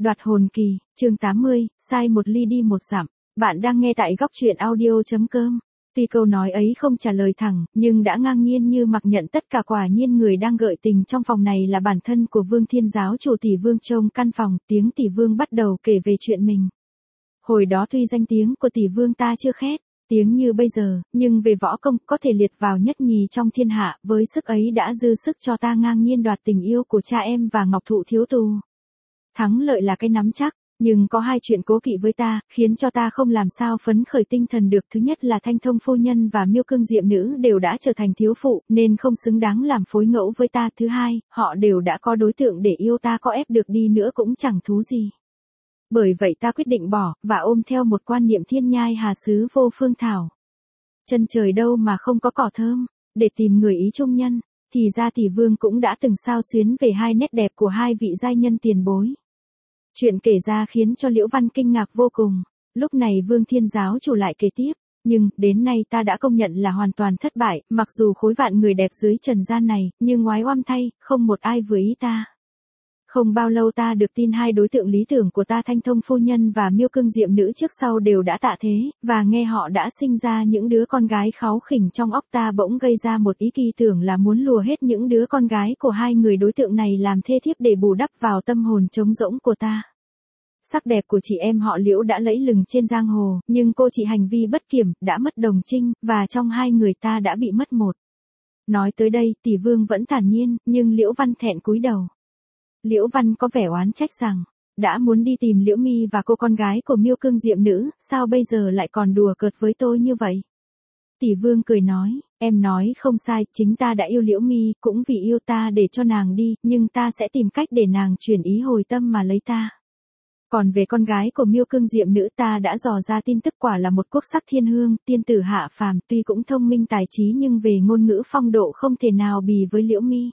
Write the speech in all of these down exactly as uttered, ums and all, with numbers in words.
Đoạt hồn kỳ, chương tám mươi, sai một ly đi một dặm. Bạn đang nghe tại góc truyện audio.com. Tuy câu nói ấy không trả lời thẳng, nhưng đã ngang nhiên như mặc nhận tất cả, quả nhiên người đang gợi tình trong phòng này là bản thân của Vương Thiên giáo chủ. Tỷ Vương trông căn phòng, tiếng Tỷ Vương bắt đầu kể về chuyện mình. Hồi đó tuy danh tiếng của Tỷ Vương ta chưa khét tiếng như bây giờ, nhưng về võ công có thể liệt vào nhất nhì trong thiên hạ, với sức ấy đã dư sức cho ta ngang nhiên đoạt tình yêu của cha em và Ngọc Thụ thiếu tu. Thắng lợi là cái nắm chắc, nhưng có hai chuyện cố kỵ với ta, khiến cho ta không làm sao phấn khởi tinh thần được. Thứ nhất là Thanh Thông phu nhân và Miêu Cương Diệm nữ đều đã trở thành thiếu phụ, nên không xứng đáng làm phối ngẫu với ta. Thứ hai, họ đều đã có đối tượng để yêu, ta có ép được đi nữa cũng chẳng thú gì. Bởi vậy ta quyết định bỏ, và ôm theo một quan niệm thiên nhai hà xứ vô phương thảo. Chân trời đâu mà không có cỏ thơm, để tìm người ý trung nhân. Thì ra Tỷ Vương cũng đã từng xao xuyến về hai nét đẹp của hai vị giai nhân tiền bối. Chuyện kể ra khiến cho Liễu Văn kinh ngạc vô cùng. Lúc này Vương Thiên giáo chủ lại kể tiếp. Nhưng, đến nay ta đã công nhận là hoàn toàn thất bại, mặc dù khối vạn người đẹp dưới trần gian này, nhưng ngoái oăm thay, không một ai vừa ý ta. Không bao lâu ta được tin hai đối tượng lý tưởng của ta, Thanh Thông phu nhân và Miêu Cương Diệm nữ, trước sau đều đã tạ thế, và nghe họ đã sinh ra những đứa con gái kháu khỉnh. Trong óc ta bỗng gây ra một ý kỳ tưởng là muốn lùa hết những đứa con gái của hai người đối tượng này làm thê thiếp để bù đắp vào tâm hồn trống rỗng của ta. Sắc đẹp của chị em họ Liễu đã lẫy lừng trên giang hồ, nhưng cô chị hành vi bất kiểm, đã mất đồng trinh, và trong hai người ta đã bị mất một. Nói tới đây, Tỷ Vương vẫn thản nhiên, nhưng Liễu Văn thẹn cúi đầu. Liễu Văn có vẻ oán trách rằng, đã muốn đi tìm Liễu Mi và cô con gái của Miêu Cương Diệm nữ, sao bây giờ lại còn đùa cợt với tôi như vậy? Tỷ Vương cười nói, em nói không sai, chính ta đã yêu Liễu Mi, cũng vì yêu ta để cho nàng đi, nhưng ta sẽ tìm cách để nàng chuyển ý hồi tâm mà lấy ta. Còn về con gái của Miêu Cương Diệm nữ, ta đã dò ra tin tức, quả là một quốc sắc thiên hương, tiên tử hạ phàm, tuy cũng thông minh tài trí nhưng về ngôn ngữ phong độ không thể nào bì với Liễu Mi.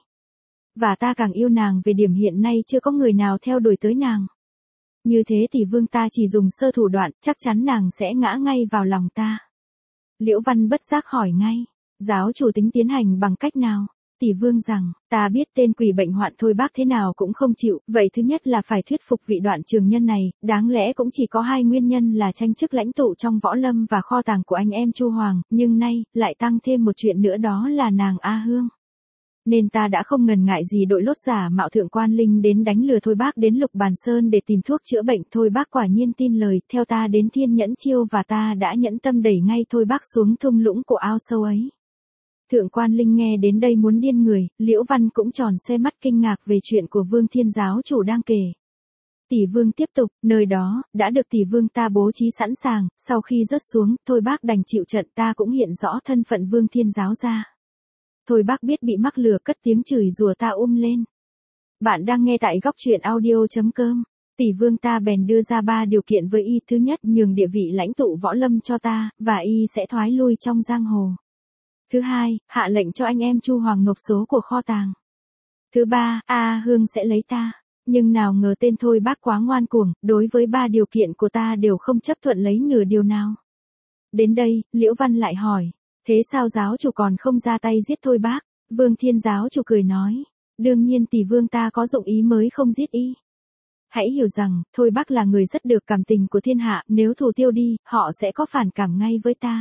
Và ta càng yêu nàng về điểm hiện nay chưa có người nào theo đuổi tới nàng. Như thế Tỷ Vương ta chỉ dùng sơ thủ đoạn, chắc chắn nàng sẽ ngã ngay vào lòng ta. Liễu Văn bất giác hỏi ngay, giáo chủ tính tiến hành bằng cách nào? Tỷ Vương rằng, ta biết tên quỷ bệnh hoạn Thôi Bác thế nào cũng không chịu, vậy thứ nhất là phải thuyết phục vị Đoạn Trường Nhân này, đáng lẽ cũng chỉ có hai nguyên nhân là tranh chức lãnh tụ trong võ lâm và kho tàng của anh em Chu Hoàng, nhưng nay, lại tăng thêm một chuyện nữa, đó là nàng A Hương. Nên ta đã không ngần ngại gì đội lốt giả mạo Thượng Quan Linh đến đánh lừa Thôi Bác đến Lục Bàn Sơn để tìm thuốc chữa bệnh. Thôi Bác quả nhiên tin lời, theo ta đến Thiên Nhẫn Chiêu và ta đã nhẫn tâm đẩy ngay Thôi Bác xuống thung lũng của ao sâu ấy. Thượng Quan Linh nghe đến đây muốn điên người, Liễu Văn cũng tròn xoe mắt kinh ngạc về chuyện của Vương Thiên giáo chủ đang kể. Tỷ Vương tiếp tục, nơi đó, đã được Tỷ Vương ta bố trí sẵn sàng, sau khi rớt xuống, Thôi Bác đành chịu trận, ta cũng hiện rõ thân phận Vương Thiên giáo ra. Thôi Bác biết bị mắc lừa, cất tiếng chửi rủa ta um lên. Bạn đang nghe tại góc truyện audio.com. Tỷ Vương ta bèn đưa ra ba điều kiện với y. Thứ nhất, nhường địa vị lãnh tụ võ lâm cho ta, và y sẽ thoái lui trong giang hồ. Thứ hai, hạ lệnh cho anh em Chu Hoàng nộp số của kho tàng. Thứ ba, A Hương sẽ lấy ta. Nhưng nào ngờ tên Thôi Bác quá ngoan cuồng, đối với ba điều kiện của ta đều không chấp thuận lấy nửa điều nào. Đến đây, Liễu Văn lại hỏi, thế sao giáo chủ còn không ra tay giết Thôi Bác? Vương Thiên giáo chủ cười nói, đương nhiên Tỷ Vương ta có dụng ý mới không giết y. Hãy hiểu rằng, Thôi Bác là người rất được cảm tình của thiên hạ, nếu thủ tiêu đi, họ sẽ có phản cảm ngay với ta.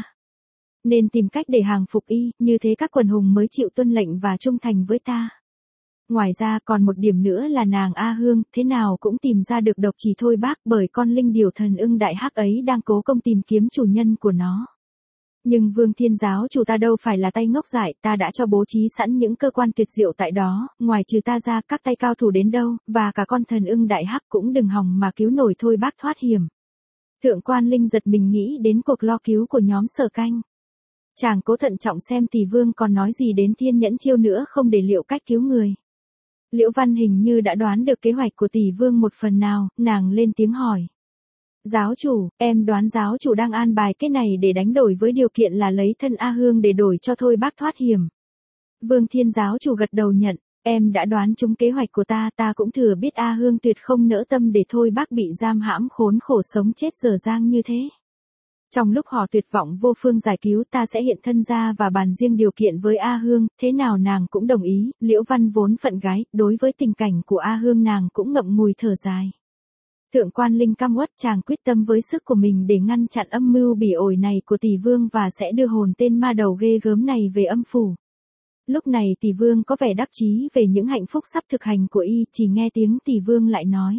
Nên tìm cách để hàng phục y, như thế các quần hùng mới chịu tuân lệnh và trung thành với ta. Ngoài ra còn một điểm nữa là nàng A Hương, thế nào cũng tìm ra được độc chỉ Thôi Bác, bởi con linh điểu thần ưng đại hắc ấy đang cố công tìm kiếm chủ nhân của nó. Nhưng Vương Thiên giáo chủ ta đâu phải là tay ngốc dại, ta đã cho bố trí sẵn những cơ quan tuyệt diệu tại đó, ngoài trừ ta ra các tay cao thủ đến đâu, và cả con thần ưng đại hắc cũng đừng hòng mà cứu nổi Thôi Bác thoát hiểm. Thượng Quan Linh giật mình nghĩ đến cuộc lo cứu của nhóm Sở Canh. Chàng cố thận trọng xem Tỷ Vương còn nói gì đến Thiên Nhẫn Chiêu nữa không, để liệu cách cứu người. Liễu Văn hình như đã đoán được kế hoạch của Tỷ Vương một phần nào, nàng lên tiếng hỏi. Giáo chủ, em đoán giáo chủ đang an bài cái này để đánh đổi với điều kiện là lấy thân A Hương để đổi cho Thôi Bác thoát hiểm. Vương Thiên giáo chủ gật đầu nhận, em đã đoán trúng kế hoạch của ta, ta cũng thừa biết A Hương tuyệt không nỡ tâm để Thôi Bác bị giam hãm khốn khổ sống chết dở dang như thế. Trong lúc họ tuyệt vọng vô phương giải cứu, ta sẽ hiện thân ra và bàn riêng điều kiện với A Hương, thế nào nàng cũng đồng ý. Liễu Văn vốn phận gái, đối với tình cảnh của A Hương nàng cũng ngậm ngùi thở dài. Thượng quan Linh căm uất, chàng quyết tâm với sức của mình để ngăn chặn âm mưu bỉ ổi này của tỷ vương và sẽ đưa hồn tên ma đầu ghê gớm này về âm phủ. Lúc này tỷ vương có vẻ đắc chí về những hạnh phúc sắp thực hành của y, chỉ nghe tiếng tỷ vương lại nói.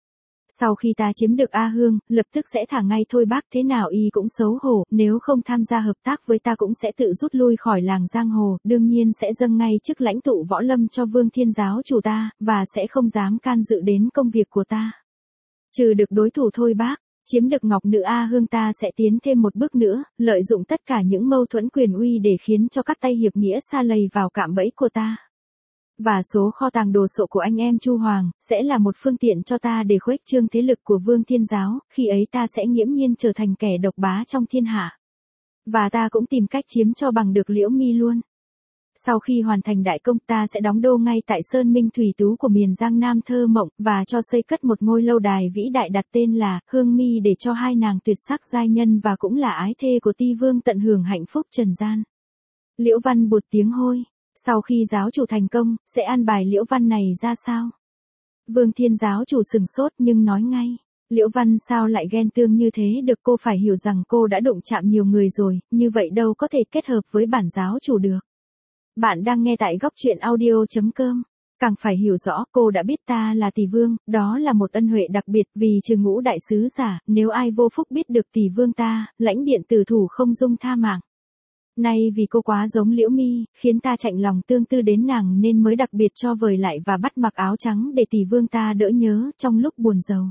Sau khi ta chiếm được A Hương, lập tức sẽ thả ngay thôi bác, thế nào y cũng xấu hổ, nếu không tham gia hợp tác với ta cũng sẽ tự rút lui khỏi làng giang hồ, đương nhiên sẽ dâng ngay chức lãnh tụ võ lâm cho Vương Thiên giáo chủ ta, và sẽ không dám can dự đến công việc của ta. Trừ được đối thủ thôi bác, chiếm được ngọc nữ A Hương ta sẽ tiến thêm một bước nữa, lợi dụng tất cả những mâu thuẫn quyền uy để khiến cho các tay hiệp nghĩa sa lầy vào cạm bẫy của ta. Và số kho tàng đồ sộ của anh em Chu Hoàng, sẽ là một phương tiện cho ta để khuếch trương thế lực của Vương Thiên giáo, khi ấy ta sẽ nghiễm nhiên trở thành kẻ độc bá trong thiên hạ. Và ta cũng tìm cách chiếm cho bằng được Liễu Mi luôn. Sau khi hoàn thành đại công ta sẽ đóng đô ngay tại Sơn Minh Thủy Tú của miền Giang Nam thơ mộng, và cho xây cất một ngôi lâu đài vĩ đại đặt tên là Hương Mi để cho hai nàng tuyệt sắc giai nhân và cũng là ái thê của Ti Vương tận hưởng hạnh phúc trần gian. Liễu Văn buột tiếng hôi. Sau khi giáo chủ thành công, sẽ an bài Liễu Văn này ra sao? Vương Thiên giáo chủ sừng sốt nhưng nói ngay. Liễu Văn sao lại ghen tương như thế được, cô phải hiểu rằng cô đã đụng chạm nhiều người rồi, như vậy đâu có thể kết hợp với bản giáo chủ được. Bạn đang nghe tại góc truyện audio chấm com. Càng phải hiểu rõ, cô đã biết ta là tỷ vương, đó là một ân huệ đặc biệt, vì trừ ngũ đại sứ giả, nếu ai vô phúc biết được tỷ vương ta, lãnh điện tử thủ không dung tha mạng. Nay vì cô quá giống Liễu Mi, khiến ta chạnh lòng tương tư đến nàng nên mới đặc biệt cho vời lại và bắt mặc áo trắng để tỷ vương ta đỡ nhớ trong lúc buồn rầu.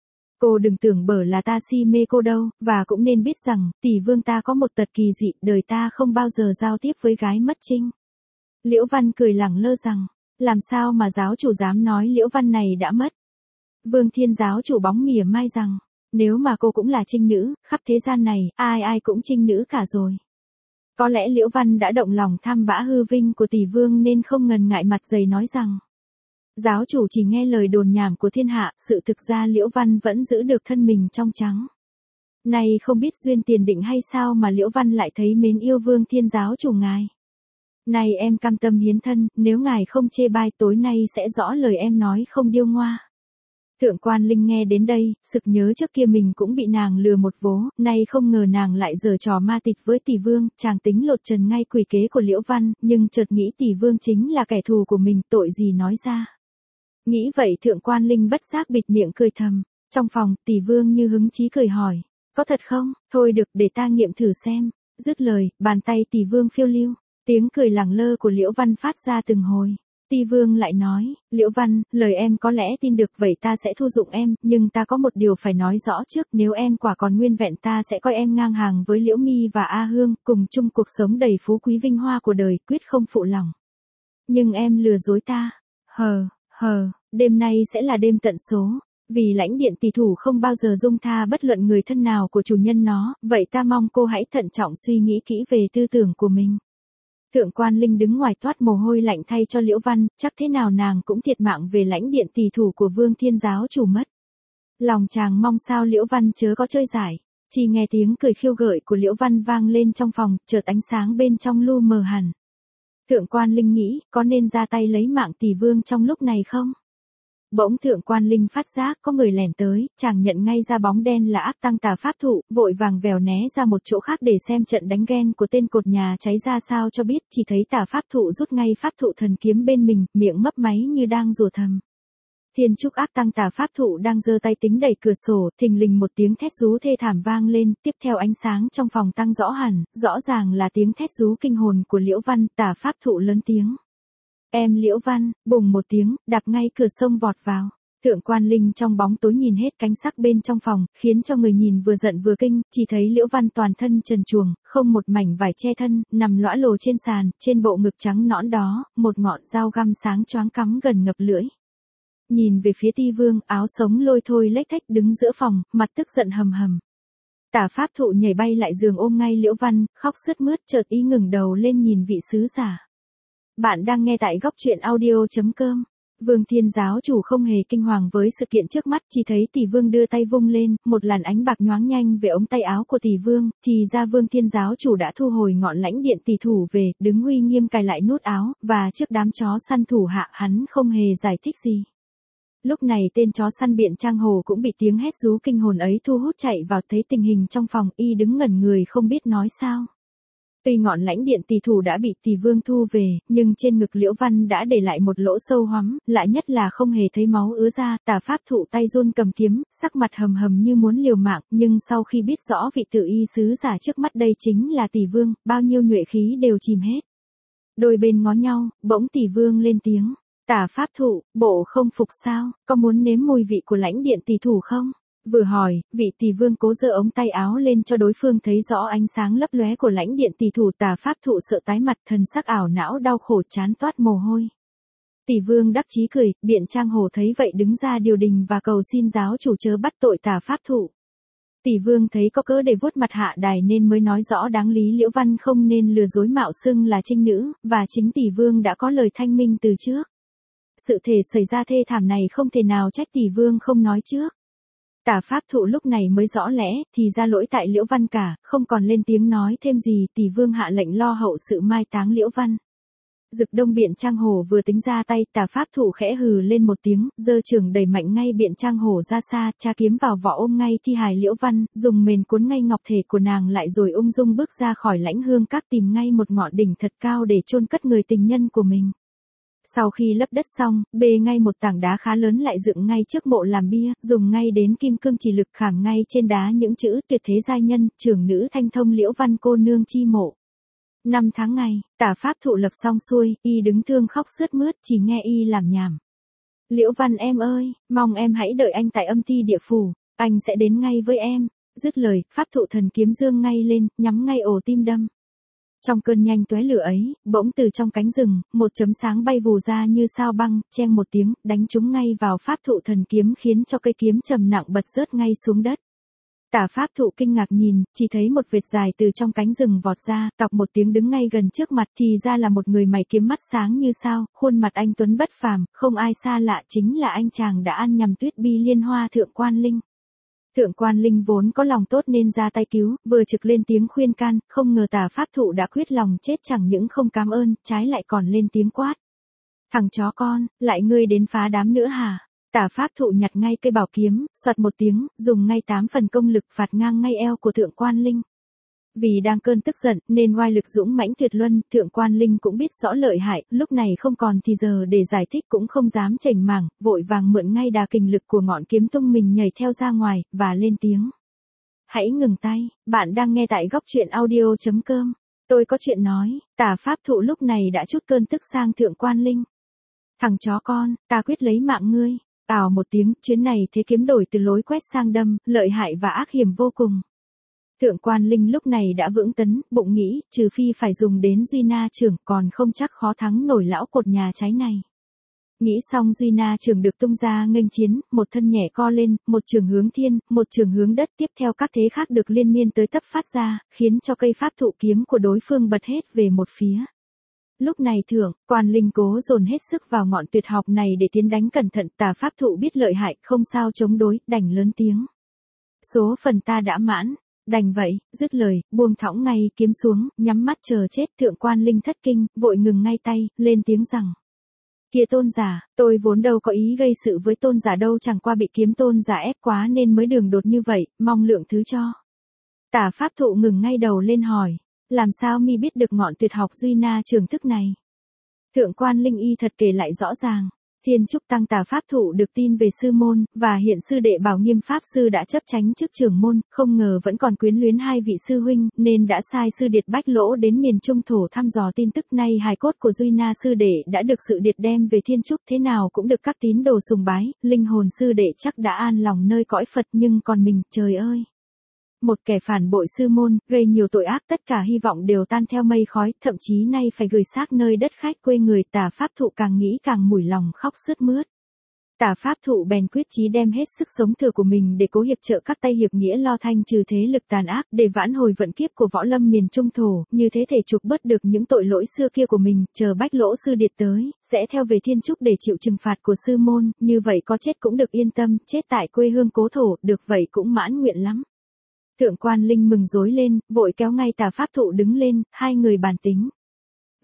Cô đừng tưởng bở là ta si mê cô đâu, và cũng nên biết rằng, tỷ vương ta có một tật kỳ dị, đời ta không bao giờ giao tiếp với gái mất trinh. Liễu Văn cười lẳng lơ rằng, làm sao mà giáo chủ dám nói Liễu Văn này đã mất. Vương Thiên giáo chủ bóng mỉa mai rằng, nếu mà cô cũng là trinh nữ, khắp thế gian này, ai ai cũng trinh nữ cả rồi. Có lẽ Liễu Văn đã động lòng tham bã hư vinh của tỷ vương nên không ngần ngại mặt dày nói rằng, giáo chủ chỉ nghe lời đồn nhảm của thiên hạ, sự thực ra Liễu Văn vẫn giữ được thân mình trong trắng. Này không biết duyên tiền định hay sao mà Liễu Văn lại thấy mến yêu Vương Thiên giáo chủ ngài. Này em cam tâm hiến thân, nếu ngài không chê bai tối nay sẽ rõ lời em nói không điêu ngoa. Thượng quan Linh nghe đến đây, sực nhớ trước kia mình cũng bị nàng lừa một vố, nay không ngờ nàng lại giở trò ma tịch với tỷ vương, chàng tính lột trần ngay quỷ kế của Liễu Văn, nhưng chợt nghĩ tỷ vương chính là kẻ thù của mình, tội gì nói ra. Nghĩ vậy thượng quan Linh bất giác bịt miệng cười thầm, trong phòng, tỷ vương như hứng chí cười hỏi, có thật không, thôi được để ta nghiệm thử xem, dứt lời, bàn tay tỷ vương phiêu lưu, tiếng cười lẳng lơ của Liễu Văn phát ra từng hồi. Ti Vương lại nói, Liễu Văn, lời em có lẽ tin được vậy ta sẽ thu dụng em, nhưng ta có một điều phải nói rõ trước, nếu em quả còn nguyên vẹn ta sẽ coi em ngang hàng với Liễu Mi và A Hương, cùng chung cuộc sống đầy phú quý vinh hoa của đời, quyết không phụ lòng. Nhưng em lừa dối ta, hờ, hờ, đêm nay sẽ là đêm tận số, vì lãnh điện tỷ thủ không bao giờ dung tha bất luận người thân nào của chủ nhân nó, vậy ta mong cô hãy thận trọng suy nghĩ kỹ về tư tưởng của mình. Thượng quan Linh đứng ngoài toát mồ hôi lạnh thay cho Liễu Văn, chắc thế nào nàng cũng thiệt mạng về lãnh điện tỷ thủ của Vương Thiên giáo chủ mất. Lòng chàng mong sao Liễu Văn chớ có chơi giải, chỉ nghe tiếng cười khiêu gợi của Liễu Văn vang lên trong phòng, chợt ánh sáng bên trong lu mờ hẳn. Thượng quan Linh nghĩ, có nên ra tay lấy mạng tỷ vương trong lúc này không? Bỗng thượng quan Linh phát giác có người lẻn tới, chàng nhận ngay ra bóng đen là Áp Tăng Tà Pháp Thụ, vội vàng vèo né ra một chỗ khác để xem trận đánh ghen của tên cột nhà cháy ra sao cho biết, chỉ thấy Tà Pháp Thụ rút ngay Pháp Thụ thần kiếm bên mình, miệng mấp máy như đang rủa thầm. Thiên trúc Áp Tăng Tà Pháp Thụ đang giơ tay tính đẩy cửa sổ, thình lình một tiếng thét rú thê thảm vang lên, tiếp theo ánh sáng trong phòng tăng rõ hẳn, rõ ràng là tiếng thét rú kinh hồn của Liễu Văn. Tà Pháp Thụ lớn tiếng. Em Liễu Văn, bùng một tiếng, đạp ngay cửa sông vọt vào. Thượng quan Linh trong bóng tối nhìn hết cánh sắc bên trong phòng, khiến cho người nhìn vừa giận vừa kinh, chỉ thấy Liễu Văn toàn thân trần truồng, không một mảnh vải che thân, nằm lõa lồ trên sàn, trên bộ ngực trắng nõn đó, một ngọn dao găm sáng choáng cắm gần ngập lưỡi. Nhìn về phía Ti Vương, áo sống lôi thôi lếch thếch đứng giữa phòng, mặt tức giận hầm hầm. Tà Pháp Thụ nhảy bay lại giường ôm ngay Liễu Văn, khóc sướt mướt, chợt ý ngừng đầu lên nhìn vị sứ giả. Bạn đang nghe tại góc truyện audio chấm com. Vương Thiên giáo chủ không hề kinh hoàng với sự kiện trước mắt, chỉ thấy tỷ vương đưa tay vung lên, một làn ánh bạc nhoáng nhanh về ống tay áo của tỷ vương, thì ra Vương Thiên giáo chủ đã thu hồi ngọn lãnh điện tỷ thủ về, đứng uy nghiêm cài lại nút áo, và trước đám chó săn thủ hạ hắn không hề giải thích gì. Lúc này tên chó săn Biện Trang Hồ cũng bị tiếng hét rú kinh hồn ấy thu hút chạy vào, thấy tình hình trong phòng, y đứng ngẩn người không biết nói sao. Tuy ngọn lãnh điện tỷ thủ đã bị tỷ vương thu về, nhưng trên ngực Liễu Văn đã để lại một lỗ sâu hoắm, lạ nhất là không hề thấy máu ứa ra. Tả pháp thụ tay run cầm kiếm, sắc mặt hầm hầm như muốn liều mạng, nhưng sau khi biết rõ vị tự y sứ giả trước mắt đây chính là tỷ vương, bao nhiêu nhuệ khí đều chìm hết. Đôi bên ngó nhau, bỗng tỷ vương lên tiếng. Tả pháp thụ, bộ không phục sao, có muốn nếm mùi vị của lãnh điện tỷ thủ không? Vừa hỏi, vị tỷ vương cố giơ ống tay áo lên cho đối phương thấy rõ ánh sáng lấp lóe của lãnh điện tỷ thủ. Tả pháp thụ sợ tái mặt, thần sắc ảo não đau khổ chán toát mồ hôi. Tỷ vương đắc chí cười, Biện Trang Hồ thấy vậy đứng ra điều đình và cầu xin giáo chủ chớ bắt tội tả pháp thụ. Tỷ vương thấy có cớ để vuốt mặt hạ đài nên mới nói rõ đáng lý Liễu Văn không nên lừa dối mạo xưng là trinh nữ, và chính tỷ vương đã có lời thanh minh từ trước. Sự thể xảy ra thê thảm này không thể nào trách tỷ vương không nói trước. Tả pháp thụ lúc này mới rõ lẽ, thì ra lỗi tại Liễu Văn cả, không còn lên tiếng nói thêm gì. Tỷ vương hạ lệnh lo hậu sự mai táng Liễu Văn. Dực Đông Biện Trang Hồ vừa tính ra tay, tả pháp thụ khẽ hừ lên một tiếng, giơ trường đẩy mạnh ngay Biện Trang Hồ ra xa, tra kiếm vào vỏ ôm ngay thi hài Liễu Văn, dùng mền cuốn ngay ngọc thể của nàng lại rồi ung dung bước ra khỏi lãnh hương các, tìm ngay một ngọn đỉnh thật cao để chôn cất người tình nhân của mình. Sau khi lấp đất xong, bê ngay một tảng đá khá lớn lại dựng ngay trước mộ làm bia, dùng ngay đến kim cương chỉ lực khảm ngay trên đá những chữ tuyệt thế giai nhân, trưởng nữ thanh thông Liễu Văn cô nương chi mộ. Năm tháng ngày, tả pháp thụ lập xong xuôi, y đứng thương khóc sướt mướt, chỉ nghe y làm nhảm. Liễu Văn em ơi, mong em hãy đợi anh tại âm ti địa phủ, anh sẽ đến ngay với em. Dứt lời, pháp thụ thần kiếm dương ngay lên, nhắm ngay ổ tim đâm. Trong cơn nhanh tóe lửa ấy, bỗng từ trong cánh rừng, một chấm sáng bay vù ra như sao băng, cheng một tiếng, đánh trúng ngay vào pháp thụ thần kiếm khiến cho cây kiếm trầm nặng bật rớt ngay xuống đất. Tả pháp thụ kinh ngạc nhìn, chỉ thấy một vệt dài từ trong cánh rừng vọt ra, tọc một tiếng đứng ngay gần trước mặt, thì ra là một người mày kiếm mắt sáng như sao, khuôn mặt anh tuấn bất phàm, không ai xa lạ, chính là anh chàng đã ăn nhầm Tuyết Bi Liên Hoa Thượng Quan Linh. Thượng Quan Linh vốn có lòng tốt nên ra tay cứu, vừa trực lên tiếng khuyên can, không ngờ tả pháp thụ đã quyết lòng chết, chẳng những không cám ơn, trái lại còn lên tiếng quát. Thằng chó con, lại ngươi đến phá đám nữa hả? Tả pháp thụ nhặt ngay cây bảo kiếm, xoạt một tiếng, dùng ngay tám phần công lực phạt ngang ngay eo của Thượng Quan Linh. Vì đang cơn tức giận, nên oai lực dũng mãnh tuyệt luân, Thượng Quan Linh cũng biết rõ lợi hại, lúc này không còn thì giờ để giải thích cũng không dám chểnh mảng, vội vàng mượn ngay đà kình lực của ngọn kiếm tung mình nhảy theo ra ngoài, và lên tiếng. Hãy ngừng tay, bạn đang nghe tại góc truyện audio chấm com. Tôi có chuyện nói, tả pháp thụ lúc này đã trút cơn tức sang Thượng Quan Linh. Thằng chó con, ta quyết lấy mạng ngươi. Ào một tiếng, chuyến này thế kiếm đổi từ lối quét sang đâm, lợi hại và ác hiểm vô cùng. Thượng Quan Linh lúc này đã vững tấn, bụng nghĩ, trừ phi phải dùng đến Duy Na Trưởng, còn không chắc khó thắng nổi lão cột nhà cháy này. Nghĩ xong Duy Na Trưởng được tung ra nghênh chiến, một thân nhẹ co lên, một trường hướng thiên, một trường hướng đất, tiếp theo các thế khác được liên miên tới tấp phát ra, khiến cho cây pháp thụ kiếm của đối phương bật hết về một phía. Lúc này Thượng Quan Linh cố dồn hết sức vào ngọn tuyệt học này để tiến đánh cẩn thận, tả pháp thụ biết lợi hại, không sao chống đối, đành lớn tiếng. Số phần ta đã mãn, đành vậy, dứt lời, buông thõng ngay kiếm xuống, nhắm mắt chờ chết. Thượng Quan Linh thất kinh, vội ngừng ngay tay, lên tiếng rằng. Kia tôn giả, tôi vốn đâu có ý gây sự với tôn giả đâu, chẳng qua bị kiếm tôn giả ép quá nên mới đường đột như vậy, mong lượng thứ cho. Tả pháp thụ ngừng ngay đầu lên hỏi. Làm sao mi biết được ngọn tuyệt học Duy Na Trường thức này? Thượng Quan Linh y thật kể lại rõ ràng. Thiên Trúc Tăng tả pháp thụ được tin về sư môn, và hiện sư đệ Bảo Nghiêm Pháp Sư đã chấp chánh chức trưởng môn, không ngờ vẫn còn quyến luyến hai vị sư huynh, nên đã sai sư điệt Bách Lỗ đến miền Trung thổ thăm dò tin tức. Nay hài cốt của Duy Na sư đệ đã được sự điệt đem về Thiên Trúc, thế nào cũng được các tín đồ sùng bái, linh hồn sư đệ chắc đã an lòng nơi cõi Phật, nhưng còn mình, trời ơi! Một kẻ phản bội sư môn, gây nhiều tội ác, tất cả hy vọng đều tan theo mây khói, thậm chí nay phải gửi xác nơi đất khách quê người. Tả pháp thụ càng nghĩ càng mủi lòng, khóc sướt mướt. Tả pháp thụ bèn quyết chí đem hết sức sống thừa của mình để cố hiệp trợ các tay hiệp nghĩa lo thanh trừ thế lực tàn ác, để vãn hồi vận kiếp của võ lâm miền Trung thổ, như thế thể trục bớt được những tội lỗi xưa kia của mình, chờ Bách Lỗ sư điệt tới, sẽ theo về Thiên Trúc để chịu trừng phạt của sư môn, như vậy có chết cũng được yên tâm, chết tại quê hương cố thổ, được vậy cũng mãn nguyện lắm. Thượng Quan Linh mừng rối lên, vội kéo ngay tả pháp thụ đứng lên, hai người bàn tính.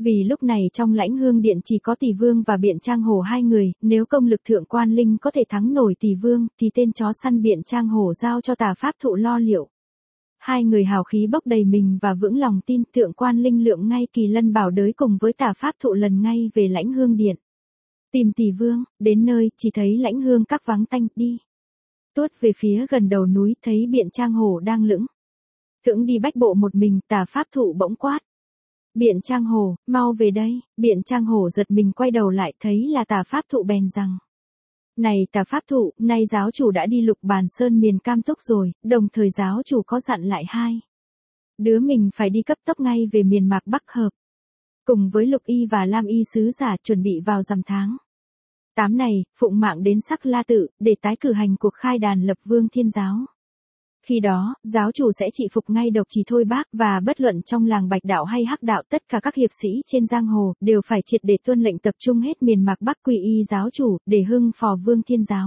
Vì lúc này trong Lãnh Hương Điện chỉ có Tỷ Vương và Biện Trang Hổ hai người, nếu công lực Thượng Quan Linh có thể thắng nổi Tỷ Vương, thì tên chó săn Biện Trang Hổ giao cho Tà Pháp Thụ lo liệu. Hai người hào khí bốc đầy mình và vững lòng tin, Thượng Quan Linh lượng ngay Kỳ Lân Bảo Đới cùng với Tà Pháp Thụ lần ngay về Lãnh Hương Điện. Tìm Tỷ Vương, đến nơi, chỉ thấy Lãnh Hương các vắng tanh, đi. Tuốt về phía gần đầu núi, thấy Biện Trang Hổ đang lững thững đi bách bộ một mình, Tà Pháp Thụ bỗng quát. Biện Trang Hổ, mau về đây. Biện Trang Hổ giật mình quay đầu lại, thấy là Tà Pháp Thụ bèn rằng. Này Tà Pháp Thụ, nay giáo chủ đã đi Lục Bàn Sơn miền Cam Túc rồi, đồng thời giáo chủ có dặn lại hai đứa mình phải đi cấp tốc ngay về miền Mạc Bắc Hợp. Cùng với Lục Y và Lam Y sứ giả chuẩn bị vào rằm tháng tám này, phụng mạng đến Sắc La Tự, để tái cử hành cuộc khai đàn lập Vương Thiên Giáo. Khi đó, giáo chủ sẽ trị phục ngay Độc Trì Thôi Bác, và bất luận trong làng Bạch Đạo hay Hắc Đạo, tất cả các hiệp sĩ trên giang hồ đều phải triệt để tuân lệnh tập trung hết miền Mạc Bắc quy y giáo chủ, để hưng phò Vương Thiên Giáo.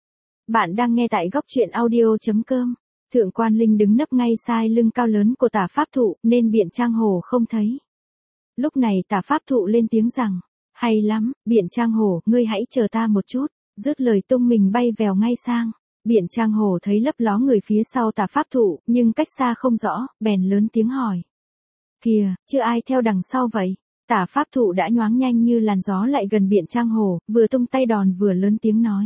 Bạn đang nghe tại góc truyện audio chấm com. Thượng Quan Linh đứng nấp ngay sai lưng cao lớn của Tà Pháp Thụ, nên Biện Trang Hổ không thấy. Lúc này Tà Pháp Thụ lên tiếng rằng, hay lắm, Biện Trang Hổ, ngươi hãy chờ ta một chút. Dứt lời tung mình bay vèo ngay sang. Biện Trang Hổ thấy lấp ló người phía sau Tà Pháp Thụ, nhưng cách xa không rõ, bèn lớn tiếng hỏi. Kìa, chưa ai theo đằng sau vậy? Tà Pháp Thụ đã nhoáng nhanh như làn gió lại gần Biện Trang Hổ, vừa tung tay đòn vừa lớn tiếng nói.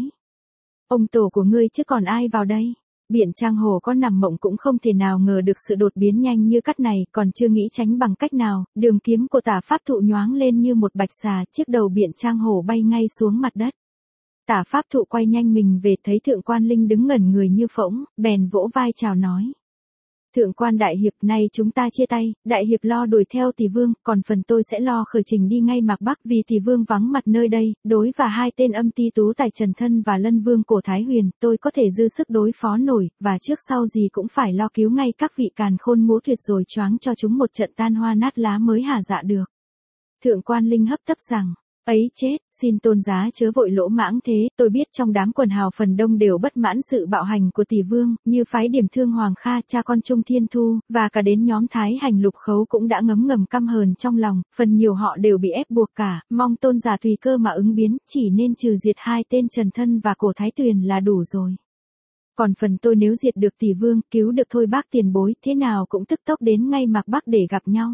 Ông tổ của ngươi chứ còn ai vào đây? Biện Trang Hổ có nằm mộng cũng không thể nào ngờ được sự đột biến nhanh như cắt này, còn chưa nghĩ tránh bằng cách nào, đường kiếm của Tà Pháp Thụ nhoáng lên như một bạch xà, chiếc đầu Biện Trang Hổ bay ngay xuống mặt đất. Tà Pháp Thụ quay nhanh mình về, thấy Thượng Quan Linh đứng ngẩn người như phỗng, bèn vỗ vai chào nói. Thượng Quan đại hiệp, nay chúng ta chia tay, đại hiệp lo đuổi theo Tỷ Vương, còn phần tôi sẽ lo khởi trình đi ngay Mạc Bắc, vì Tỷ Vương vắng mặt nơi đây, đối và hai tên âm ti tú tài Trần Thân và Lân Vương Cổ Thái Huyền, tôi có thể dư sức đối phó nổi, và trước sau gì cũng phải lo cứu ngay các vị càn khôn ngũ tuyệt rồi choáng cho chúng một trận tan hoa nát lá mới hả dạ được. Thượng Quan Linh hấp tấp rằng. Ấy chết, xin tôn giá chớ vội lỗ mãng thế, tôi biết trong đám quần hào phần đông đều bất mãn sự bạo hành của Tỷ Vương, như phái Điểm Thương Hoàng Kha cha con Trung Thiên Thu, và cả đến nhóm Thái Hành Lục Khấu cũng đã ngấm ngầm căm hờn trong lòng, phần nhiều họ đều bị ép buộc cả, mong tôn giả tùy cơ mà ứng biến, chỉ nên trừ diệt hai tên Trần Thân và Cổ Thái Tuyền là đủ rồi. Còn phần tôi nếu diệt được Tỷ Vương, cứu được Thôi Bác tiền bối, thế nào cũng tức tốc đến ngay Mạc Bắc để gặp nhau.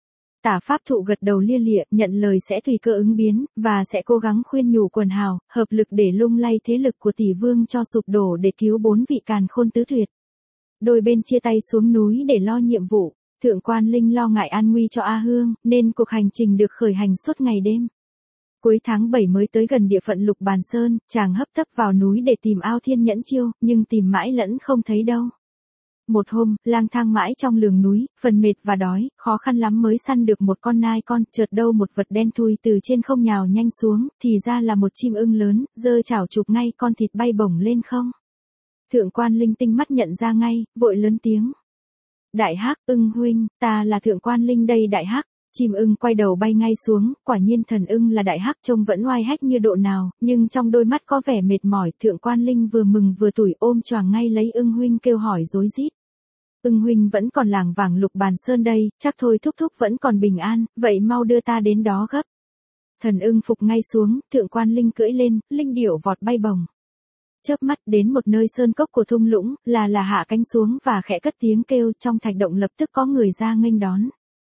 Tà Pháp Thụ gật đầu lia lịa, nhận lời sẽ tùy cơ ứng biến, và sẽ cố gắng khuyên nhủ quần hào, hợp lực để lung lay thế lực của Tỷ Vương cho sụp đổ để cứu bốn vị càn khôn tứ tuyệt. Đôi bên chia tay xuống núi để lo nhiệm vụ. Thượng Quan Linh lo ngại an nguy cho A Hương, nên cuộc hành trình được khởi hành suốt ngày đêm. Cuối tháng bảy mới tới gần địa phận Lục Bàn Sơn, chàng hấp tấp vào núi để tìm Ao Thiên Nhẫn Chiêu, nhưng tìm mãi lẫn không thấy đâu. Một hôm, lang thang mãi trong lường núi, phần mệt và đói, khó khăn lắm mới săn được một con nai con, chợt đâu một vật đen thui từ trên không nhào nhanh xuống, thì ra là một chim ưng lớn, giơ chảo chụp ngay con thịt bay bổng lên không. Thượng Quan Linh tinh mắt nhận ra ngay, vội lớn tiếng. Đại Hắc, ưng huynh, ta là Thượng Quan Linh đây Đại Hắc. Chim ưng quay đầu bay ngay xuống, quả nhiên thần ưng là Đại Hắc trông vẫn oai hách như độ nào, nhưng trong đôi mắt có vẻ mệt mỏi. Thượng Quan Linh vừa mừng vừa tủi ôm choàng ngay lấy ưng huynh kêu hỏi rối rít. Ưng huynh vẫn còn làng vàng Lục Bàn Sơn đây, chắc thôi thúc thúc vẫn còn bình an, vậy mau đưa ta đến đó gấp. Thần ưng phục ngay xuống, Thượng Quan Linh cưỡi lên, linh điểu vọt bay bồng. Chớp mắt đến một nơi sơn cốc của thung lũng, là là hạ cánh xuống và khẽ cất tiếng kêu, trong thạch động lập tức có người ra nghênh đón.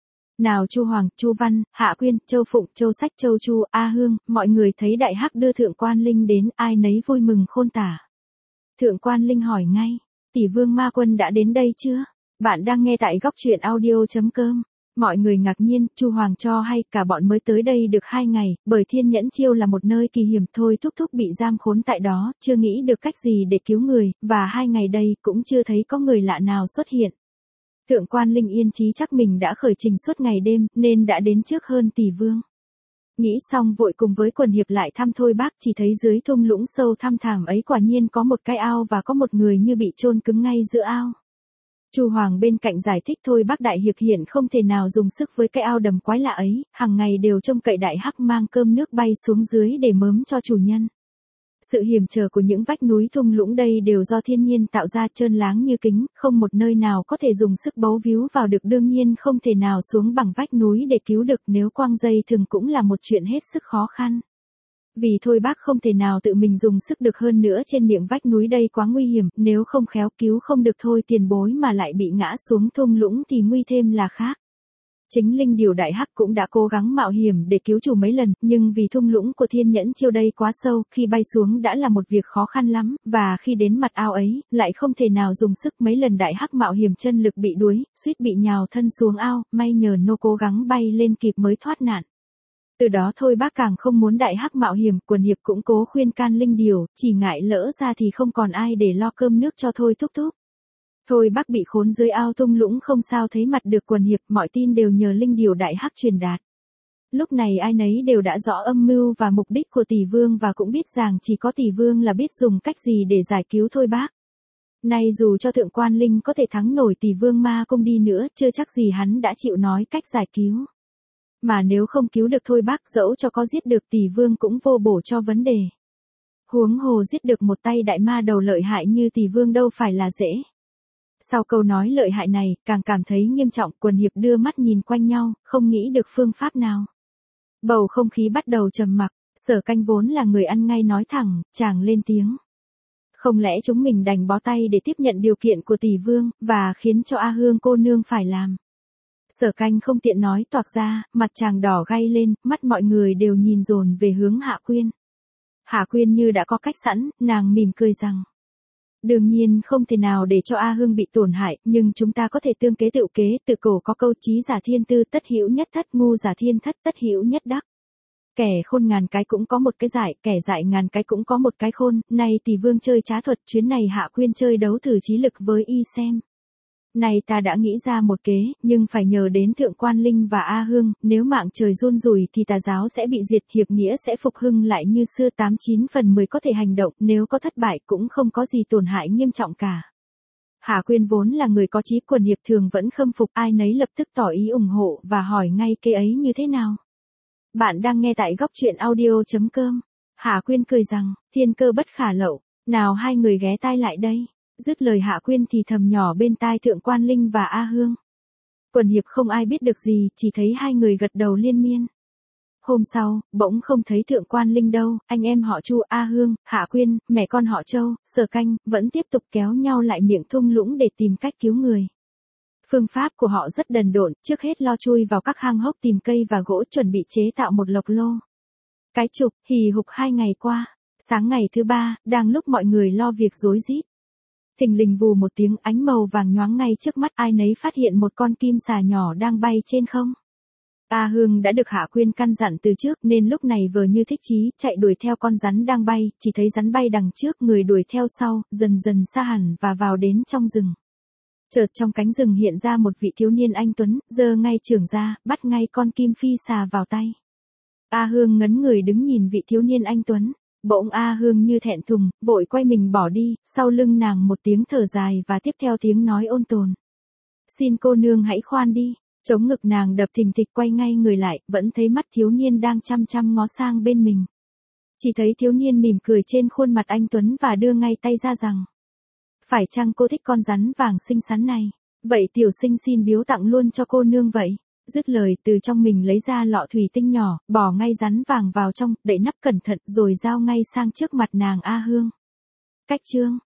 Nào Chu Hoàng, Chu Văn, Hạ Quyên, Châu Phụng, Châu Sách, Châu Chu, A Hương, mọi người thấy Đại Hắc đưa Thượng Quan Linh đến, ai nấy vui mừng khôn tả. Thượng Quan Linh hỏi ngay, Tỷ Vương Ma Quân đã đến đây chưa? Bạn đang nghe tại góc truyện audio chấm com. Mọi người ngạc nhiên, Chu Hoàng cho hay cả bọn mới tới đây được hai ngày, bởi Thiên Nhẫn Chiêu là một nơi kỳ hiểm, thôi thúc thúc bị giam khốn tại đó, chưa nghĩ được cách gì để cứu người, và hai ngày đây cũng chưa thấy có người lạ nào xuất hiện. Thượng Quan Linh yên chí chắc mình đã khởi trình suốt ngày đêm, nên đã đến trước hơn Tỷ Vương. Nghĩ xong vội cùng với quần hiệp lại thăm Thôi Bác, chỉ thấy dưới thung lũng sâu thăm thẳm ấy quả nhiên có một cái ao và có một người như bị chôn cứng ngay giữa ao. Chu Hoàng bên cạnh giải thích Thôi Bác đại hiệp hiện không thể nào dùng sức với cái ao đầm quái lạ ấy, hàng ngày đều trông cậy Đại Hắc mang cơm nước bay xuống dưới để mớm cho chủ nhân. Sự hiểm trở của những vách núi thung lũng đây đều do thiên nhiên tạo ra, trơn láng như kính, không một nơi nào có thể dùng sức bấu víu vào được, đương nhiên không thể nào xuống bằng vách núi để cứu được, nếu quăng dây thừng cũng là một chuyện hết sức khó khăn. Vì thôi bác không thể nào tự mình dùng sức được, hơn nữa trên miệng vách núi đây quá nguy hiểm, nếu không khéo cứu không được thôi tiền bối mà lại bị ngã xuống thung lũng thì nguy thêm là khác. Chính linh điểu đại hắc cũng đã cố gắng mạo hiểm để cứu chủ mấy lần, nhưng vì thung lũng của thiên nhẫn chiêu đây quá sâu, khi bay xuống đã là một việc khó khăn lắm, và khi đến mặt ao ấy, lại không thể nào dùng sức, mấy lần đại hắc mạo hiểm chân lực bị đuối, suýt bị nhào thân xuống ao, may nhờ nô cố gắng bay lên kịp mới thoát nạn. Từ đó thôi bác càng không muốn đại hắc mạo hiểm, quần hiệp cũng cố khuyên can linh điểu, chỉ ngại lỡ ra thì không còn ai để lo cơm nước cho thôi thúc thúc. Thôi bác bị khốn dưới ao thung lũng không sao thấy mặt được quần hiệp, mọi tin đều nhờ linh điểu đại hắc truyền đạt. Lúc này ai nấy đều đã rõ âm mưu và mục đích của tỷ vương và cũng biết rằng chỉ có tỷ vương là biết dùng cách gì để giải cứu thôi bác. Nay dù cho thượng quan linh có thể thắng nổi tỷ vương ma cung đi nữa, chưa chắc gì hắn đã chịu nói cách giải cứu. Mà nếu không cứu được thôi bác, dẫu cho có giết được tỷ vương cũng vô bổ cho vấn đề. Huống hồ giết được một tay đại ma đầu lợi hại như tỷ vương đâu phải là dễ. Sau câu nói lợi hại này, càng cảm thấy nghiêm trọng, quần hiệp đưa mắt nhìn quanh nhau, không nghĩ được phương pháp nào. Bầu không khí bắt đầu trầm mặc, Sở Canh vốn là người ăn ngay nói thẳng, chàng lên tiếng. Không lẽ chúng mình đành bó tay để tiếp nhận điều kiện của tỷ vương, và khiến cho A Hương cô nương phải làm. Sở Canh không tiện nói toạc ra, mặt chàng đỏ gay lên, mắt mọi người đều nhìn dồn về hướng Hạ Quyên. Hạ Quyên như đã có cách sẵn, nàng mỉm cười rằng. Đương nhiên không thể nào để cho A Hương bị tổn hại, nhưng chúng ta có thể tương kế tự kế, tự cổ có câu trí giả thiên tư tất hữu nhất thất, ngu giả thiên thất tất hữu nhất đắc. Kẻ khôn ngàn cái cũng có một cái dại, kẻ dại ngàn cái cũng có một cái khôn, nay tỷ vương chơi trá thuật, chuyến này Hạ Quyên chơi đấu thử trí lực với y xem. Này ta đã nghĩ ra một kế, nhưng phải nhờ đến Thượng Quan Linh và A Hương, nếu mạng trời run rủi thì tà giáo sẽ bị diệt, hiệp nghĩa sẽ phục hưng lại như xưa, tám chín phần mười có thể hành động, nếu có thất bại cũng không có gì tổn hại nghiêm trọng cả. Hạ Quyên vốn là người có chí, quần hiệp thường vẫn khâm phục, ai nấy lập tức tỏ ý ủng hộ và hỏi ngay kế ấy như thế nào. Bạn đang nghe tại góc truyện audio chấm com. Hạ Quyên cười rằng, thiên cơ bất khả lậu, nào hai người ghé tai lại đây. Dứt lời Hạ Quyên thì thầm nhỏ bên tai Thượng Quan Linh và A Hương. Quần hiệp không ai biết được gì, chỉ thấy hai người gật đầu liên miên. Hôm sau, bỗng không thấy Thượng Quan Linh đâu, anh em họ Chu, A Hương, Hạ Quyên, mẹ con họ Châu, Sở Canh, vẫn tiếp tục kéo nhau lại miệng thung lũng để tìm cách cứu người. Phương pháp của họ rất đần độn, trước hết lo chui vào các hang hốc tìm cây và gỗ chuẩn bị chế tạo một lộc lô. Cái chục, hì hục hai ngày qua, sáng ngày thứ ba, đang lúc mọi người lo việc rối rít. Thình lình vù một tiếng, ánh màu vàng nhoáng ngay trước mắt, ai nấy phát hiện một con kim xà nhỏ đang bay trên không. A Hương đã được Hạ Quyên căn dặn từ trước nên lúc này vừa như thích chí, chạy đuổi theo con rắn đang bay, chỉ thấy rắn bay đằng trước, người đuổi theo sau, dần dần xa hẳn và vào đến trong rừng. Chợt trong cánh rừng hiện ra một vị thiếu niên anh tuấn, giơ ngay chưởng ra, bắt ngay con kim phi xà vào tay. A Hương ngấn người đứng nhìn vị thiếu niên anh tuấn. Bỗng A Hương như thẹn thùng, vội quay mình bỏ đi, sau lưng nàng một tiếng thở dài và tiếp theo tiếng nói ôn tồn. Xin cô nương hãy khoan đi, chống ngực nàng đập thình thịch, quay ngay người lại, vẫn thấy mắt thiếu niên đang chăm chăm ngó sang bên mình. Chỉ thấy thiếu niên mỉm cười trên khuôn mặt anh tuấn và đưa ngay tay ra rằng. Phải chăng cô thích con rắn vàng xinh xắn này? Vậy tiểu sinh xin biếu tặng luôn cho cô nương vậy. Dứt lời, từ trong mình lấy ra lọ thủy tinh nhỏ, bỏ ngay rắn vàng vào trong, đậy nắp cẩn thận rồi giao ngay sang trước mặt nàng A Hương. Cách chương